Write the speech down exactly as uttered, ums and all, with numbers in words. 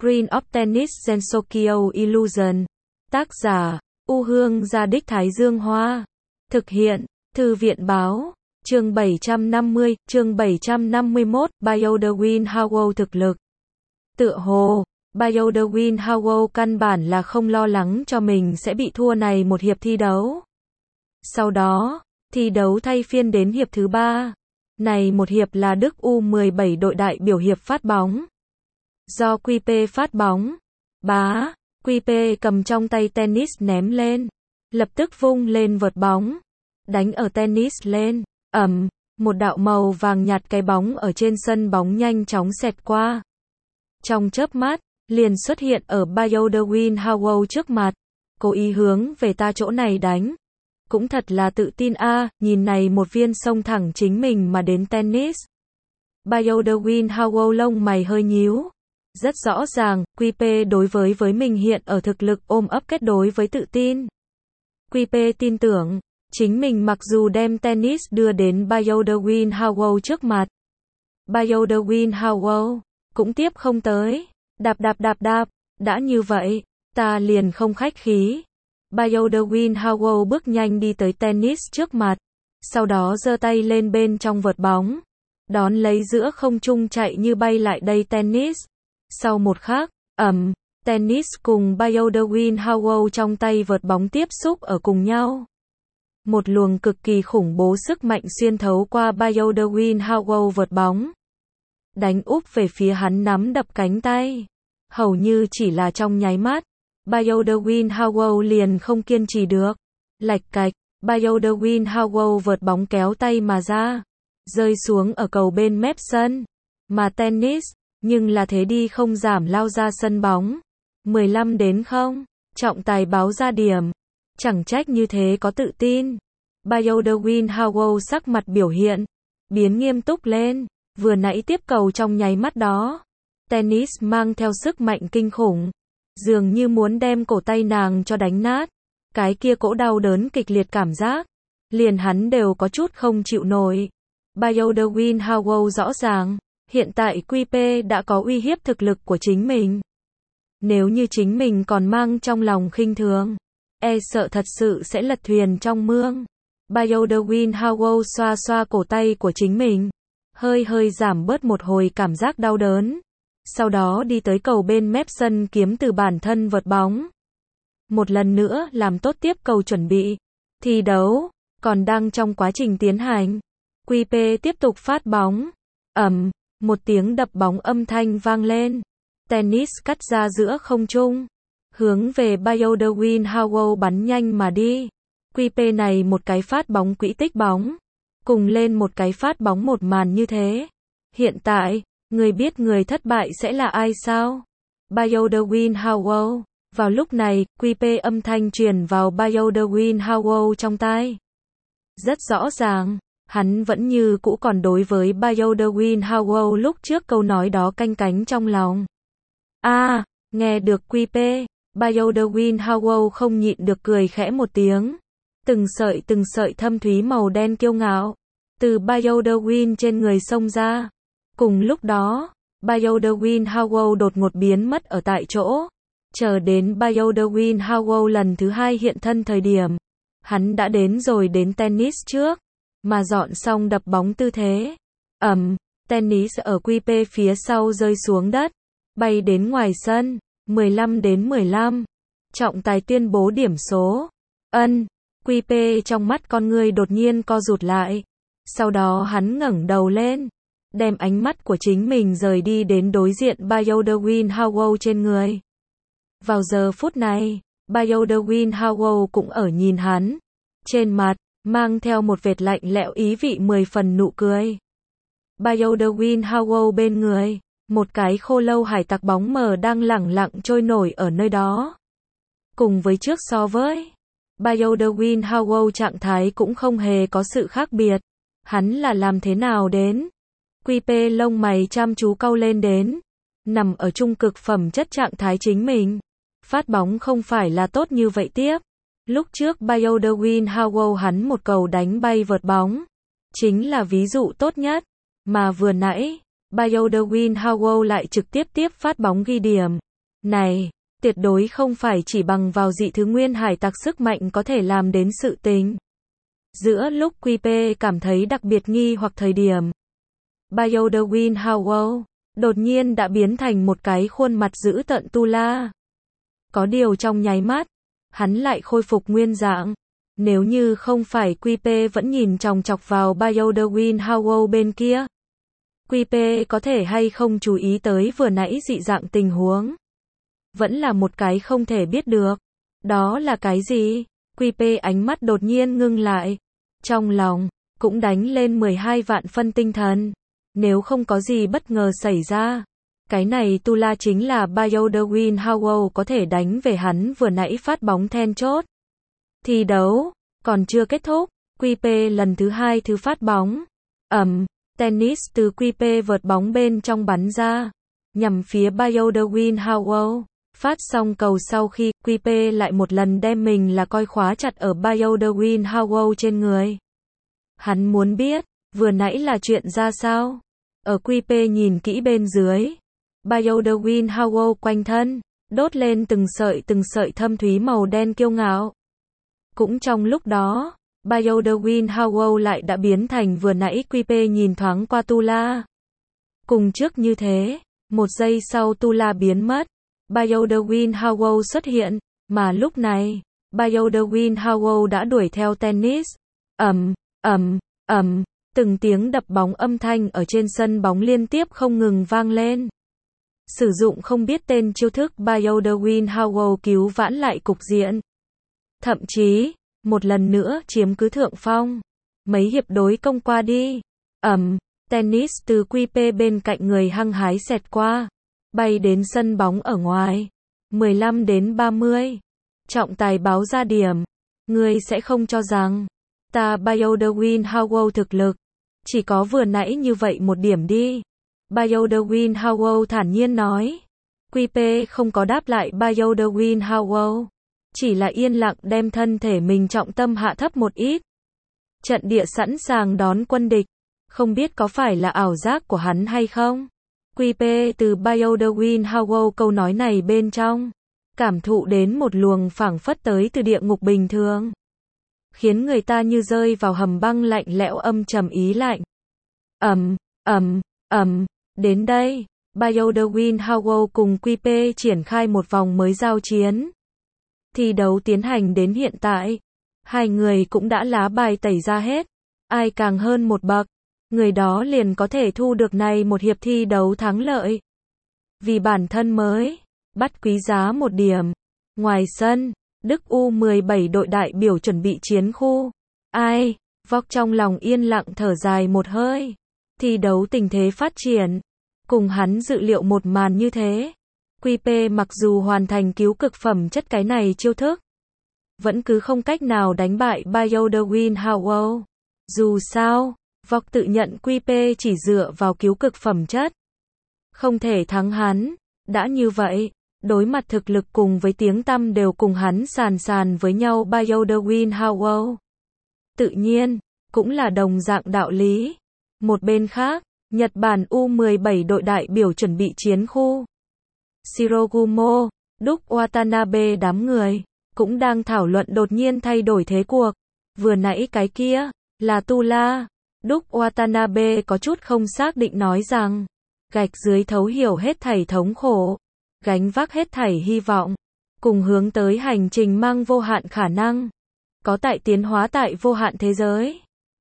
Screen of Tennis Gensokyo Illusion. Tác giả, U Hương Gia Đích Thái Dương Hoa. Thực hiện, Thư viện Báo. Chương bảy trăm năm mươi, chương bảy trăm năm mươi mốt, Bioderwin Howell thực lực. Tựa hồ, Bioderwin Howell căn bản là không lo lắng cho mình sẽ bị thua này một hiệp thi đấu. Sau đó, thi đấu thay phiên đến hiệp thứ ba. Này một hiệp là Đức U mười bảy đội đại biểu hiệp phát bóng. Do quy pê phát bóng. Bá, quy pê cầm trong tay tennis ném lên. Lập tức vung lên vợt bóng. Đánh ở tennis lên. Ầm, một đạo màu vàng nhạt cái bóng ở trên sân bóng nhanh chóng xẹt qua. Trong chớp mắt, liền xuất hiện ở Bioderwin Howell trước mặt. Cố ý hướng về ta chỗ này đánh. Cũng thật là tự tin a, à, nhìn này một viên xông thẳng chính mình mà đến tennis. Bioderwin Howell lông mày hơi nhíu. Rất rõ ràng, quy pê đối với với mình hiện ở thực lực ôm ấp kết đối với tự tin. quy pê tin tưởng, chính mình mặc dù đem tennis đưa đến Bioderwin Howell trước mặt. Bioderwin Howell cũng tiếp không tới. Đạp đạp đạp đạp, đã như vậy, ta liền không khách khí. Bioderwin Howell bước nhanh đi tới tennis trước mặt, sau đó giơ tay lên bên trong vợt bóng, đón lấy giữa không trung chạy như bay lại đây tennis. Sau một khắc, ầm, tennis cùng Bioderwin Howell trong tay vợt bóng tiếp xúc ở cùng nhau. Một luồng cực kỳ khủng bố sức mạnh xuyên thấu qua Bioderwin Howell vợt bóng, đánh úp về phía hắn nắm đập cánh tay. Hầu như chỉ là trong nháy mắt, Bioderwin Howell liền không kiên trì được. Lạch cạch, Bioderwin Howell vợt bóng kéo tay mà ra, rơi xuống ở cầu bên mép sân. Mà tennis, nhưng là thế đi không giảm lao ra sân bóng. mười lăm đến không, trọng tài báo ra điểm. Chẳng trách như thế có tự tin. Bioderwin Howell sắc mặt biểu hiện biến nghiêm túc lên. Vừa nãy tiếp cầu trong nháy mắt đó, tennis mang theo sức mạnh kinh khủng, dường như muốn đem cổ tay nàng cho đánh nát. Cái kia cỗ đau đớn kịch liệt cảm giác, liền hắn đều có chút không chịu nổi. Bioderwin Howell rõ ràng, hiện tại quy pê đã có uy hiếp thực lực của chính mình. Nếu như chính mình còn mang trong lòng khinh thường, e sợ thật sự sẽ lật thuyền trong mương. Bioderwin Howell xoa xoa cổ tay của chính mình, hơi hơi giảm bớt một hồi cảm giác đau đớn. Sau đó đi tới cầu bên mép sân kiếm từ bản thân vợt bóng. Một lần nữa làm tốt tiếp cầu chuẩn bị. Thi đấu còn đang trong quá trình tiến hành. quy pê tiếp tục phát bóng. Ầm, một tiếng đập bóng âm thanh vang lên. Tennis cắt ra giữa không trung, hướng về Bioderwin Howell bắn nhanh mà đi. quy pê này một cái phát bóng quỹ tích bóng, cùng lên một cái phát bóng một màn như thế. Hiện tại, người biết người thất bại sẽ là ai sao? Bioderwin Howell. Vào lúc này, quy pê âm thanh truyền vào Bioderwin Howell trong tai. Rất rõ ràng, hắn vẫn như cũ còn đối với Bioderwin Howell lúc trước câu nói đó canh cánh trong lòng. A, à, nghe được quy pê, Bioderwin Howell không nhịn được cười khẽ một tiếng. Từng sợi từng sợi thâm thúy màu đen kiêu ngạo từ Bioderwin trên người xông ra. Cùng lúc đó, Bioderwin Howell đột ngột biến mất ở tại chỗ. Chờ đến Bioderwin Howell lần thứ hai hiện thân thời điểm, hắn đã đến rồi đến tennis trước, mà dọn xong đập bóng tư thế. Ầm, tennis ở quy pê phía sau rơi xuống đất, bay đến ngoài sân. mười lăm đến mười lăm. Trọng tài tuyên bố điểm số. Ân, quy pê trong mắt con người đột nhiên co rụt lại. Sau đó hắn ngẩng đầu lên, đem ánh mắt của chính mình rời đi đến đối diện Bioderwin Howell trên người. Vào giờ phút này, Bioderwin Howell cũng ở nhìn hắn. Trên mặt, mang theo một vệt lạnh lẽo ý vị mười phần nụ cười. Bioderwin Howell bên người, một cái khô lâu hải tặc bóng mờ đang lẳng lặng trôi nổi ở nơi đó. Cùng với trước so với, Bioderwin Howell trạng thái cũng không hề có sự khác biệt. Hắn là làm thế nào đến? quy pê lông mày chăm chú cau lên đến. Nằm ở trung cực phẩm chất trạng thái chính mình. Phát bóng không phải là tốt như vậy tiếp. Lúc trước Bioderwin Howell hắn một cầu đánh bay vợt bóng. Chính là ví dụ tốt nhất. Mà vừa nãy, Bioderwin Howell lại trực tiếp tiếp phát bóng ghi điểm. Này, tuyệt đối không phải chỉ bằng vào dị thứ nguyên hải tặc sức mạnh có thể làm đến sự tình. Giữa lúc quy pê cảm thấy đặc biệt nghi hoặc thời điểm, Bioderwin Howell đột nhiên đã biến thành một cái khuôn mặt dữ tợn tu la. Có điều trong nháy mắt, hắn lại khôi phục nguyên dạng. Nếu như không phải quy pê vẫn nhìn chòng chọc vào Bioderwin Howell bên kia, quy pê có thể hay không chú ý tới vừa nãy dị dạng tình huống. Vẫn là một cái không thể biết được. Đó là cái gì? quy pê ánh mắt đột nhiên ngưng lại. Trong lòng, cũng đánh lên mười hai vạn phân tinh thần. Nếu không có gì bất ngờ xảy ra, cái này tu la chính là Bioderwin Howell có thể đánh về hắn vừa nãy phát bóng then chốt. Thi đấu còn chưa kết thúc, quy pê lần thứ hai thứ phát bóng. Ầm, tennis từ quy pê vợt bóng bên trong bắn ra, nhằm phía Bioderwin Howell. Phát xong cầu sau khi, quy pê lại một lần đem mình là coi khóa chặt ở Bioderwin Howell trên người. Hắn muốn biết, vừa nãy là chuyện ra sao? Ở quy pê nhìn kỹ bên dưới, Bioderwin Howell quanh thân, đốt lên từng sợi từng sợi thâm thúy màu đen kiêu ngạo. Cũng trong lúc đó, Bioderwin Howell lại đã biến thành vừa nãy quy pê nhìn thoáng qua tu la. Cùng trước như thế, một giây sau tu la biến mất, Bioderwin Howell xuất hiện, mà lúc này, Bioderwin Howell đã đuổi theo tennis. Ầm, ầm, ầm, từng tiếng đập bóng âm thanh ở trên sân bóng liên tiếp không ngừng vang lên. Sử dụng không biết tên chiêu thức Bioderwin Howell cứu vãn lại cục diện. Thậm chí, một lần nữa chiếm cứ thượng phong. Mấy hiệp đối công qua đi. Ầm, tennis từ quy pê bên cạnh người hăng hái xẹt qua, bay đến sân bóng ở ngoài. mười lăm đến ba mươi. Trọng tài báo ra điểm. Ngươi sẽ không cho rằng ta Bioderwin Howell thực lực chỉ có vừa nãy như vậy một điểm đi. Bioderwin Howell thản nhiên nói. quy pê không có đáp lại Bioderwin Howell, chỉ là yên lặng đem thân thể mình trọng tâm hạ thấp một ít. Trận địa sẵn sàng đón quân địch. Không biết có phải là ảo giác của hắn hay không? quy pê từ Bioderwin Howell câu nói này bên trong, cảm thụ đến một luồng phảng phất tới từ địa ngục bình thường, khiến người ta như rơi vào hầm băng lạnh lẽo âm trầm ý lạnh. Ầm, ầm, ầm, đến đây, Bioderwin Howell cùng quy pê triển khai một vòng mới giao chiến. Thi đấu tiến hành đến hiện tại, hai người cũng đã lá bài tẩy ra hết, ai càng hơn một bậc, người đó liền có thể thu được này một hiệp thi đấu thắng lợi. Vì bản thân mới bắt quý giá một điểm. Ngoài sân, Đức U mười bảy đội đại biểu chuẩn bị chiến khu. Ai, Vóc trong lòng yên lặng thở dài một hơi. Thi đấu tình thế phát triển, cùng hắn dự liệu một màn như thế. quy pê mặc dù hoàn thành cứu cực phẩm chất cái này chiêu thức, vẫn cứ không cách nào đánh bại Bioderwin Howell. Dù sao, Vóc tự nhận quy pê chỉ dựa vào cứu cực phẩm chất không thể thắng hắn. Đã như vậy, đối mặt thực lực cùng với tiếng tăm đều cùng hắn sàn sàn với nhau Bioderwin Howell, tự nhiên, cũng là đồng dạng đạo lý. Một bên khác, Nhật Bản U mười bảy đội đại biểu chuẩn bị chiến khu. Shirogumo, Đúc Watanabe đám người, cũng đang thảo luận đột nhiên thay đổi thế cuộc. Vừa nãy cái kia, là tu la. Đúc Watanabe có chút không xác định nói rằng, gạch dưới thấu hiểu hết thảy thống khổ, gánh vác hết thảy hy vọng, cùng hướng tới hành trình mang vô hạn khả năng, có tại tiến hóa tại vô hạn thế giới.